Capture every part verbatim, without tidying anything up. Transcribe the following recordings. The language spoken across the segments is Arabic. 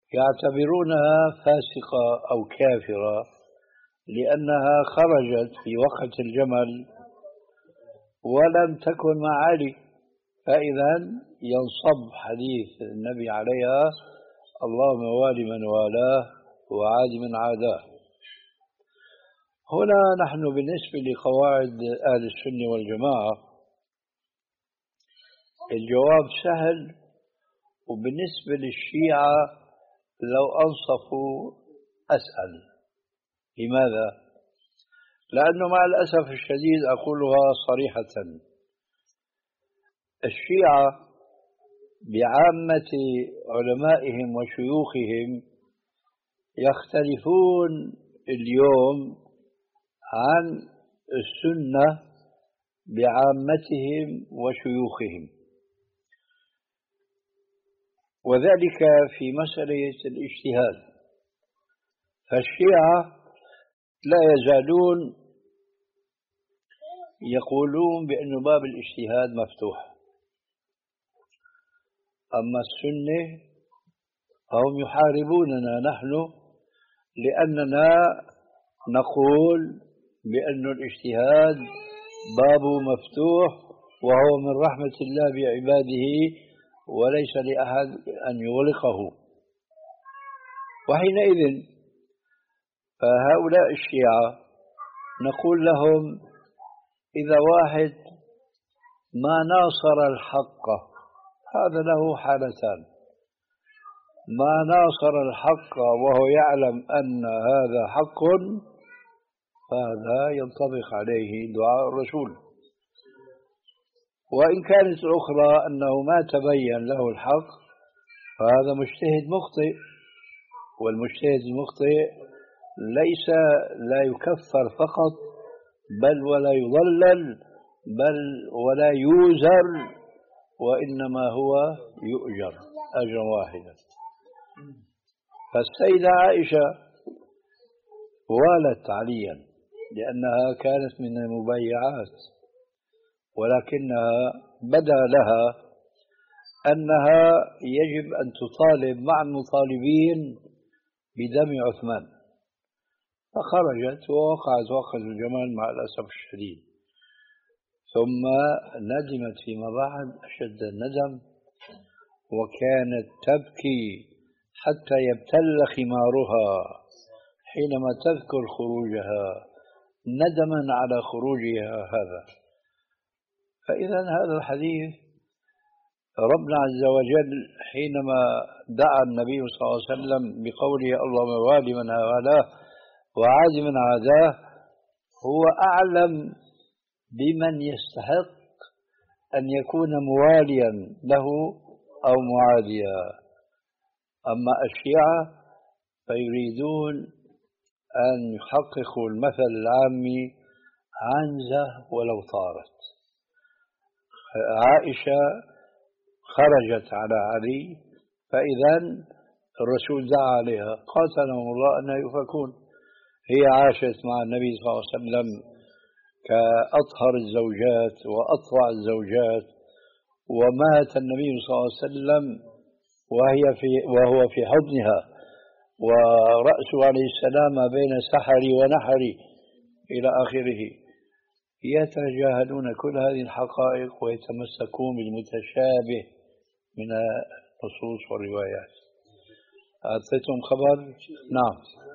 يعتبرونها فاسقة أو كافرة لأنها خرجت في وقت الجمل ولم تكن مع علي، فإذا ينصب حديث النبي عليها: اللهم وال من والاه وعاد من عاداه. هنا نحن بالنسبة لقواعد أهل السنة والجماعة الجواب سهل، وبالنسبة للشيعة لو أنصفوا أسأل. لماذا؟ لأنه مع الأسف الشديد أقولها صريحة، الشيعة بعامة علمائهم وشيوخهم يختلفون اليوم عن السنة بعامتهم وشيوخهم، وذلك في مسألة الاجتهاد. فالشيعة لا يزالون يقولون بأن باب الاجتهاد مفتوح، أما السنة هم يحاربوننا نحن لأننا نقول بأن الاجتهاد بابه مفتوح وهو من رحمة الله بعباده وليس لأحد أن يغلقه. وحينئذ فهؤلاء الشيعة نقول لهم: إذا واحد ما ناصر الحق هذا له حالتان: ما ناصر الحق وهو يعلم أن هذا حق فهذا ينطبق عليه دعاء الرسول، وإن كانت الأخرى أنه ما تبين له الحق فهذا مجتهد مخطئ، والمجتهد المخطئ ليس لا يكفر فقط بل ولا يضلل بل ولا يوزر، وإنما هو يؤجر أجرا واحدا. فالسيدة عائشة والت عليا لأنها كانت من المبايعات، ولكنها بدا لها أنها يجب أن تطالب مع المطالبين بدم عثمان، فخرجت ووقعت وقت الجمل مع الأسف الشديد، ثم ندمت فيما بعد أشد الندم، وكانت تبكي حتى يبتل خمارها حينما تذكر خروجها ندما على خروجها هذا. فإذا هذا الحديث ربنا عز وجل حينما دعا النبي صلى الله عليه وسلم بقوله: اللهم وال من والاه وعاد من عاداه، هو أعلم بمن يستحق أن يكون مواليا له أو معاديا. أما الشيعة فيريدون أن يحققوا المثل العامي: عنزة ولو طارت. عائشة خرجت على علي، فإذا الرسول دعا عليها قاتلهم الله أن يفكون. هي عاشت مع النبي صلى الله عليه وسلم كأطهر الزوجات وأطوع الزوجات، ومات النبي صلى الله عليه وسلم وهي في وهو في حضنها ورأسه عليه السلام بين سحري ونحري إلى آخره. يتجاهلون كل هذه الحقائق ويتمسكون بالمتشابه من النصوص والروايات. أعطيتم خبر؟ نعم.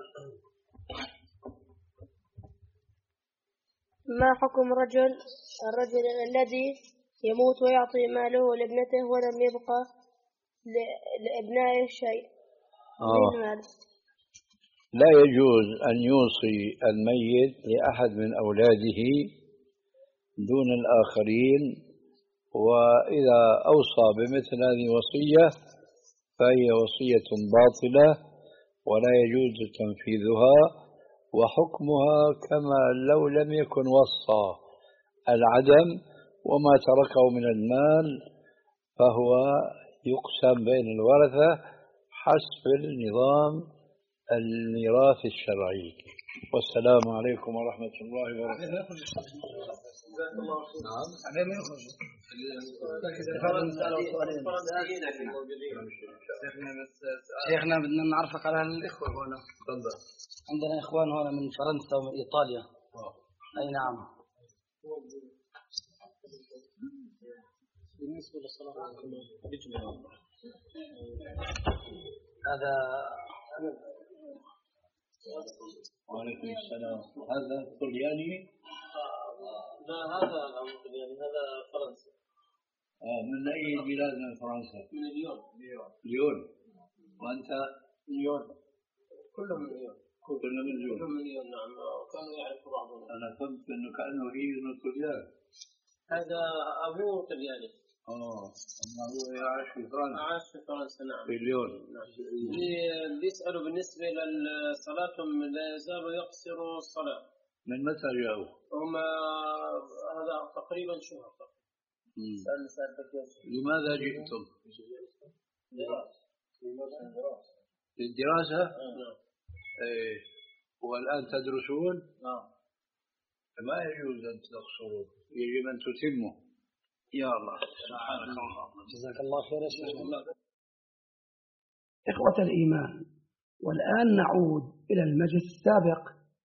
ما حكم رجل الرجل الذي يموت ويعطي ماله لابنته ولم يبقى لأبنائه شيء من ماله؟ لا يجوز أن يوصي الميت لأحد من أولاده دون الآخرين، وإذا أوصى بمثل هذه الوصية فهي وصية باطلة ولا يجوز تنفيذها، وحكمها كما لو لم يكن وصى العدم، وما تركه من المال فهو يقسم بين الورثة حسب النظام الميراث الشرعي. والسلام عليكم ورحمة الله وبركاته. نعم. عليه ما يخرج. شيخنا بدنا نعرفك على الإخوة هنا. تفضل. عندنا إخوان هنا من فرنسا ومن إيطاليا. أوه. أي نعم. بالنسبة للصلاة هذا وعليكم السلام. هذا طلياني؟ لا هذا يعني هذا فرنسا. آه من أي بلاد من فرنسا؟ من ليون. ليون. وأنت؟ ليون. كلهم من ليون. كلهم من ليون. كلهم من ليون نعم. وكانوا يعرفوا بعضهم. أنا فهمت إنه كأنه هي من طليان. هذا أبوه طلياني. آه أما هو يعيش في فرنسا. عاش في فرنسا نعم. في ليون. نعم. بيسألوا بالنسبة لصلاتهم لا يزالوا يقصروا الصلاة. من متى جاءوا؟ هم هذا تقريبا شهر. سأل سألتك لماذا جئتم؟ للدراسة؟ نعم. إيه. والآن تدرسون؟ نعم. ما يجوز أن تقصروا، يجب أن تتموا. يا الله سبحانك الله. جزاك الله خير يا شيخ. إخوة الإيمان، والآن نعود إلى المجلس السابق.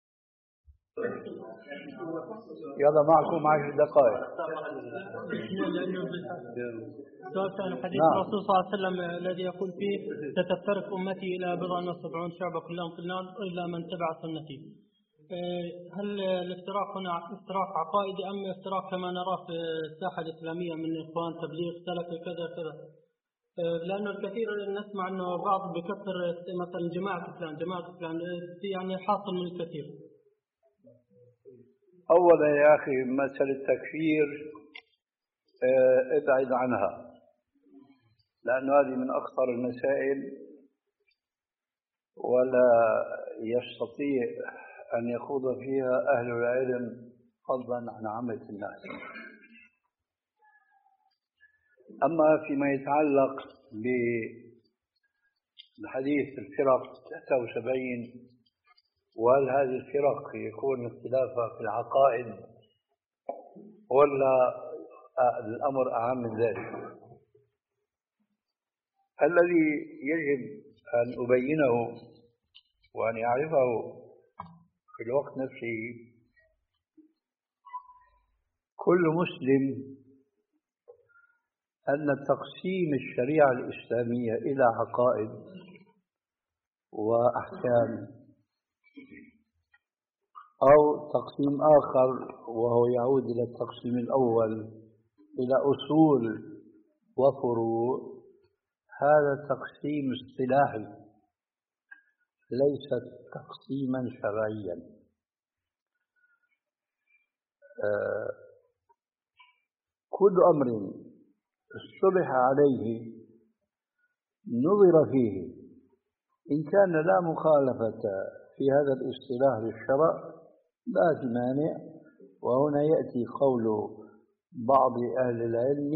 يلا معكم عشر دقائق. كان حديث الرسول صلى الله عليه وسلم الذي يقول فيه ستفترق أمتي إلى بضع وسبعون شعبة كلهم في النار إلا من تبع سنتي. هل الافتراق هنا افتراق عقائدي أم افتراق كما نرى في الساحة الإسلامية من إخوان تبليغ سلفي كذا كذا؟ لأنه الكثير نسمع أنه بعض بكثر مثلا جماعة فلان جماعة فلان يعني حاصل من الكثير. أولا يا أخي مسألة التكفير اه ابعد عنها، لأن هذه من أخطر المسائل ولا يستطيع أن يخوض فيها أهل العلم فضلا عن عامة الناس. أما فيما يتعلق بالحديث الفرق ثلاثة وسبعين، وهل هذه الفرق يكون اختلافها في العقائد ولا الأمر أعم من ذلك؟ الذي يجب أن أبينه وأن يعرفه في الوقت نفسه كل مسلم أن تقسيم الشريعة الإسلامية إلى عقائد وأحكام أو تقسيم آخر وهو يعود إلى التقسيم الأول إلى أصول وفروع، هذا تقسيم اصطلاحي ليس تقسيما شرعيا. آه كل أمر اصطلح عليه نظر فيه، إن كان لا مخالفة في هذا الاصطلاح للشرع لا مانع. وهنا يأتي قول بعض أهل العلم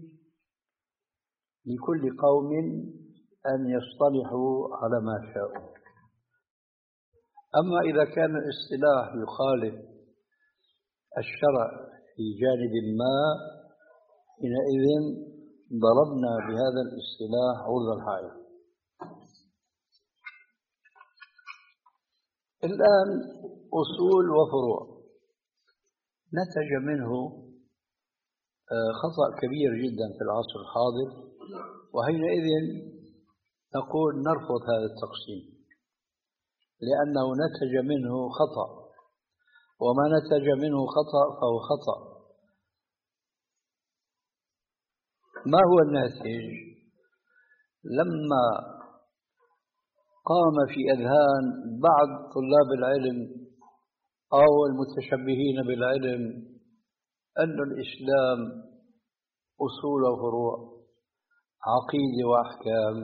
لكل قوم أن يصطلحوا على ما شاءوا. أما إذا كان الاصطلاح يخالف الشرع في جانب ما، حينئذ ضربنا بهذا الاصطلاح عرض الحائط. الآن أصول وفروع نتج منه خطأ كبير جدا في العصر الحاضر، وحينئذ نقول نرفض هذا التقسيم لأنه نتج منه خطأ، وما نتج منه خطأ فهو خطأ. ما هو الناتج؟ لما قام في أذهان بعض طلاب العلم أو المتشبهين بالعلم أن الإسلام أصول وفروع عقيدة وأحكام،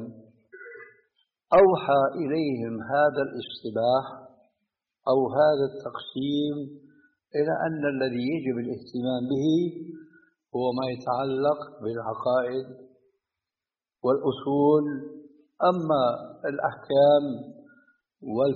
أوحى إليهم هذا الاصطلاح أو هذا التقسيم إلى أن الذي يجب الاهتمام به هو ما يتعلق بالعقائد والأصول، أما الأحكام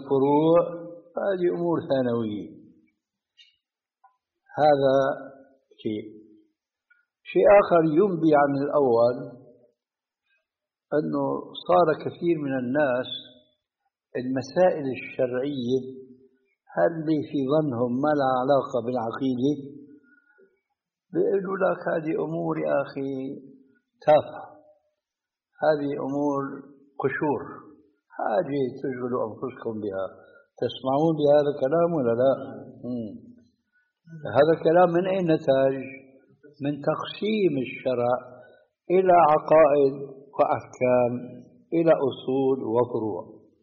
والفروع هذه أمور ثانوية. هذا شيء شيء آخر ينبي عن الأول أنه صار كثير من الناس المسائل الشرعية هل في ظنهم ما لها علاقة بالعقيدة بيقولوا لك هذه أمور يا أخي تافهة، هذه أمور قشور، حاجة تشغلوا أنفسكم بها. تسمعون بهذا الكلام ولا لا؟ مم. هذا الكلام من أين نتاج؟ من تقسيم الشرع إلى عقائد وأحكام، إلى أصول وفروع.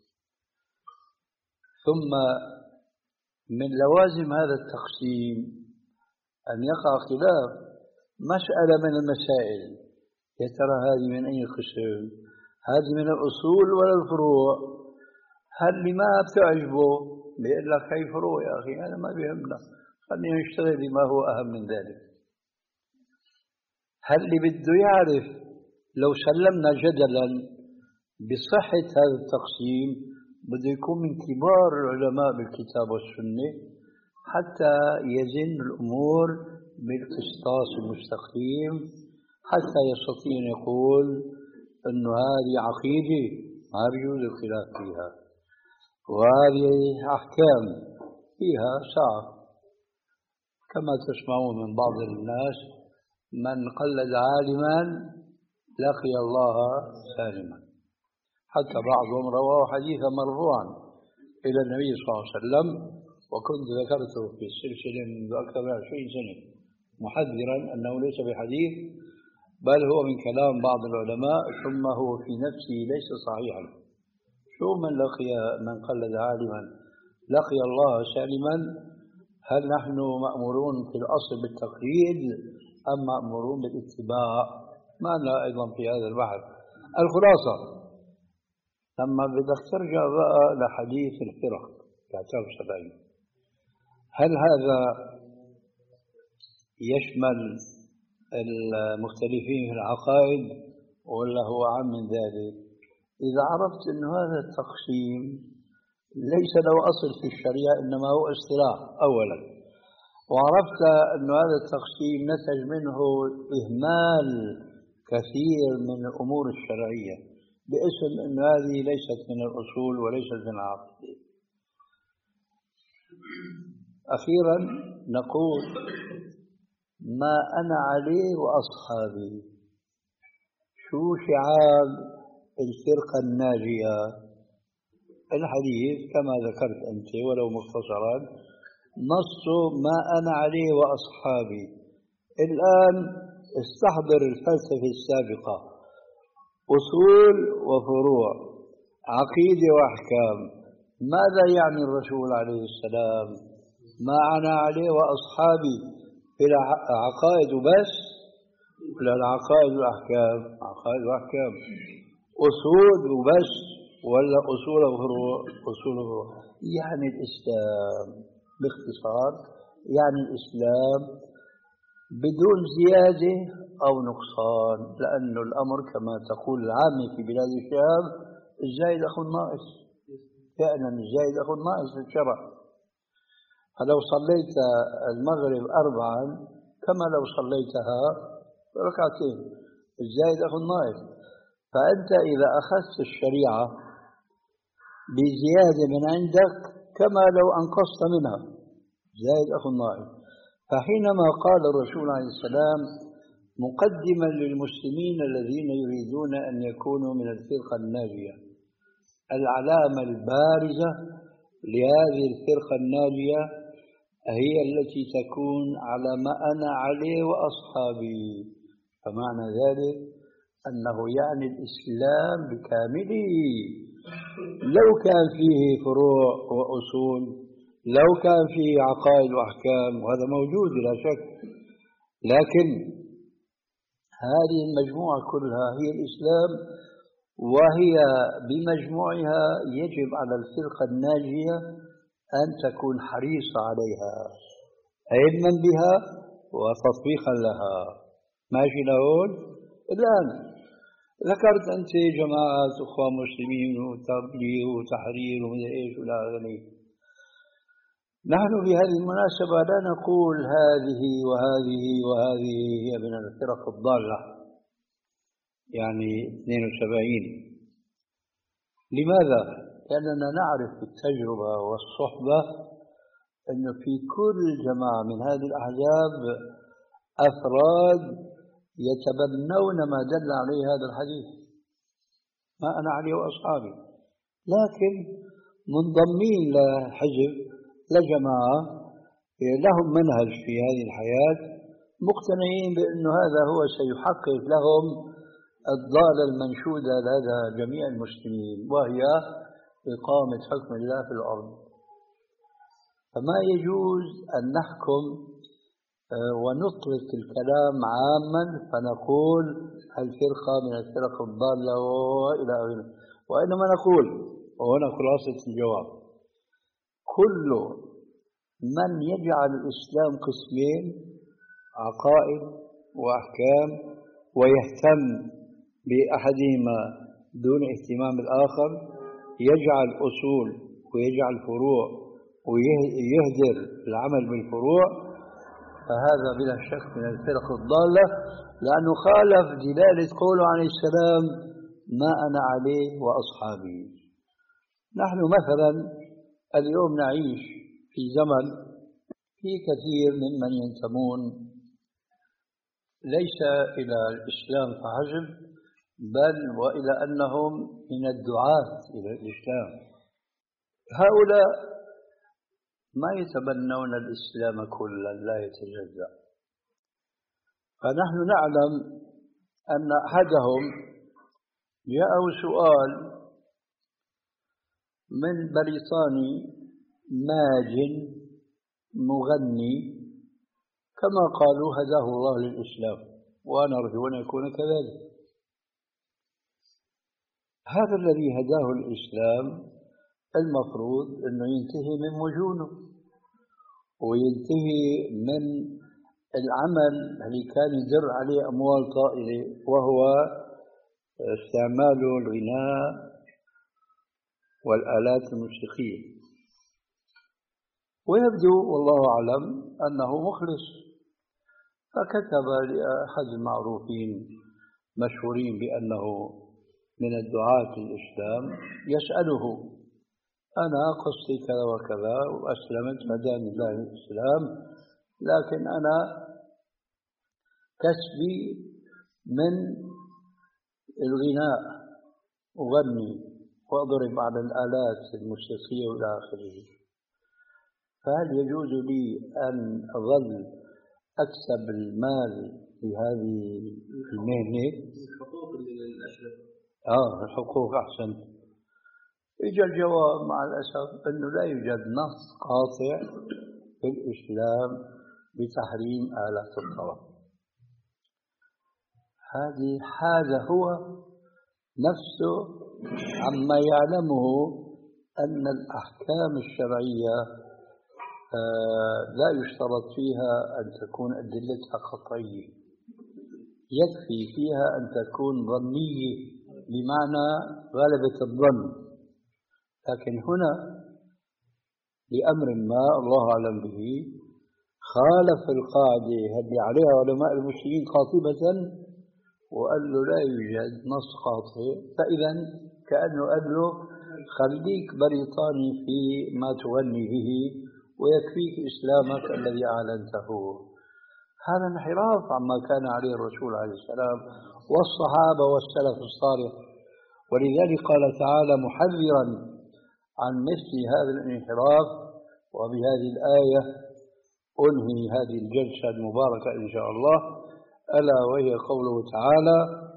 ثم من لوازم هذا التقسيم أن يقع خلاف مسألة من المسائل، يا ترى هذه من أي قسم؟ هذه من الأصول ولا الفروع؟ هل اللي ما بتعجبه بيقول لك هي فروع يا أخي، أنا ما بيهمنا، خلينا نشتغل بما هو أهم من ذلك. هل اللي بده يعرف لو سلمنا جدلا بصحة هذا التقسيم بده يكون من كبار العلماء بالكتاب والسنة حتى يزن الأمور بالقسطاس المستقيم، حتى يستطيع أن يقول أنه هذه عقيدة ما بيجوز الخلاف فيها، وهذه أحكام فيها سعة. كما تسمعون من بعض الناس من قلد عالما لقي الله سالما، حتى بعضهم رواه حديثا مرفوعا إلى النبي صلى الله عليه وسلم، وكنت ذكرته في السلسلة منذ أكثر من عشرين سنة محذرا أنه ليس بحديث بل هو من كلام بعض العلماء، ثم هو في نفسه ليس صحيحا. شو من لقي من قلد عالما لقي الله سالما؟ هل نحن مأمورون في الأصل بالتقليد أم مأمورون بالاتباع؟ ما لنا أيضا في هذا البحث. الخلاصة لما بدك ترجع بقى لحديث الفرق كتاب سبعين، هل هذا يشمل المختلفين في العقائد ولا هو عام من ذلك؟ إذا عرفت أن هذا التقسيم ليس له أصل في الشريعة إنما هو اصطلاح أولا، وعرفت أن هذا التقسيم نتج منه إهمال كثير من الأمور الشرعية باسم أن هذه ليست من الأصول وليست من العقيدة. أخيرا نقول ما أنا عليه وأصحابي. شو شعار الفرقة الناجية؟ الحديث كما ذكرت أنت ولو مختصرا نص ما أنا عليه وأصحابي. الآن استحضر الفلسفة السابقة، أصول وفروع، عقيدة وأحكام. ماذا يعني الرسول عليه السلام؟ ما أنا عليه وأصحابي في العقائد بس ولا العقائد والأحكام؟ عقائد وأحكام. أصول وبس ولا أصول وفروع؟ أصول وفروع. يعني الإسلام باختصار، يعني الإسلام بدون زيادة أو نقصان، لأن الأمر كما تقول العامة في بلاد الشام الزايد أخو الناقص، فعلا الزايد أخو الناقص في الشرع. فلو صليت المغرب أربعا كما لو صليتها ركعتين، الزايد أخو الناقص. فأنت إذا أخذت الشريعة بزيادة من عندك كما لو أنقصت منها، زايد أخو الناقص. فحينما قال الرسول عليه السلام مقدما للمسلمين الذين يريدون أن يكونوا من الفرقة الناجية، العلامة البارزة لهذه الفرقة الناجية هي التي تكون على ما أنا عليه وأصحابي. فمعنى ذلك أنه يعني الإسلام بكامله، لو كان فيه فروع وأصول، لو كان فيه عقائد وأحكام، وهذا موجود لا شك، لكن هذه المجموعة كلها هي الإسلام، وهي بمجموعها يجب على الفرقة الناجية أن تكون حريصة عليها علما بها وتطبيقا لها. ماشي لهون؟ الآن ذكرت أنت جماعات أخوة مسلمين وتبليغ وتحرير ومن إيش ولا غني. نحن بهذه المناسبة لا نقول هذه وهذه وهذه هي من الفرق الضالة، يعني اثنين وسبعين. لماذا؟ لأننا نعرف بالتجربة والصحبة أن في كل جماعة من هذه الأحزاب أفراد يتبنون ما دل عليه هذا الحديث، ما أنا عليه وأصحابي، لكن منضمين لحزب لجماعة لهم منهج في هذه الحياة، مقتنعين بأن هذا هو سيحقق لهم الضالة المنشودة لدى جميع المسلمين، وهي إقامة حكم الله في الأرض. فما يجوز أن نحكم ونطلق الكلام عاما فنقول الفرقة من الفرق الضالة وإلى آخره، وإنما نقول، وهنا خلاصة الجواب، كل من يجعل الإسلام قسمين، عقائد وأحكام، ويهتم بأحدهما دون اهتمام الآخر، يجعل أصول ويجعل فروع ويهدر العمل بالفروع، فهذا بلا شك من الفرق الضالة، لأنه خالف دلالة قوله عليه السلام ما أنا عليه وأصحابي. نحن مثلا اليوم نعيش في زمن في كثير ممن ينتمون ليس إلى الإسلام فحسب، بل وإلى أنهم من الدعاة إلى الإسلام. هؤلاء ما يتبنون الإسلام كلا، لا يتجزأ. فنحن نعلم أن أحدهم جاءه سؤال من بريطاني ماج مغني كما قالوا هداه الله للإسلام، وأنا أرجو أن يكون كذلك. هذا الذي هداه الإسلام المفروض أنه ينتهي من وجوده وينتهي من العمل اللي كان يدر عليه أموال طائلة، وهو استعمال الغناء والآلات الموسيقية. ويبدو والله أعلم أنه مخلص، فكتب لأحد المعروفين مشهورين بأنه من الدعاة الإسلام يسأله أنا قصتي كذا وكذا وأسلمت هداني الله الإسلام، لكن أنا كسبي من الغناء، أغني وأضرب على الآلات الموسيقية وإلى آخره، فهل يجوز لي أن أظل أكسب المال بهذه المهنة؟ الحقوق للأشرف. آه الحقوق أحسن. إجا الجواب مع الأسف أنه لا يوجد نص قاطع في الإسلام بتحريم آلات الطرب. هذه هذا هو نفسه عما يعلمه أن الأحكام الشرعية لا يشترط فيها أن تكون أدلتها قطعية، يكفي فيها أن تكون ظنية بمعنى غلبة الظن. لكن هنا لأمر ما الله أعلم به خالف القاعدة التي عليها علماء المسلمين قاطبة، وقال له لا يوجد نص قاطع، فإذا كأنه قال له خليك بريطاني في ما تغني به ويكفيك إسلامك الذي أعلنته. هذا انحراف عما كان عليه الرسول عليه السلام والصحابة والسلف الصالح، ولذلك قال تعالى محذرا عن مثل هذا الانحراف. وبهذه الآية أنهي هذه الجلسة المباركة إن شاء الله، ألا وهي قوله تعالى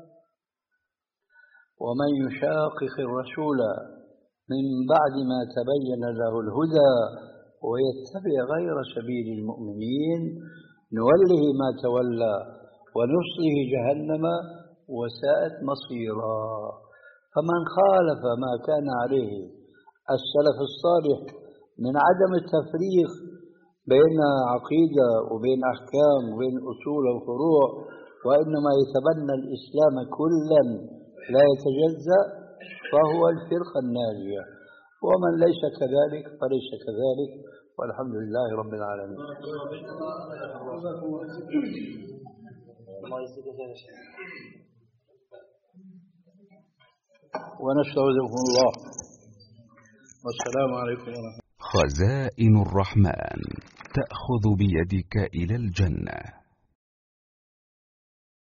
ومن يشاقق الرسول من بعد ما تبين له الهدى ويتبع غير سبيل المؤمنين نوله ما تولى ونصله جهنم وساءت مصيرا. فمن خالف ما كان عليه السلف الصالح من عدم التفريق بين عقيدة وبين أحكام وبين أصول وفروع، وإنما يتبنى الإسلام كلا لا يتجزأ، فهو الفرقة الناجية. ومن ليس كذلك فليس كذلك، والحمد لله رب العالمين. ونستودعكم الله، والسلام عليكم ورحمة الله. خزائن الرحمن تأخذ بيدك إلى الجنة.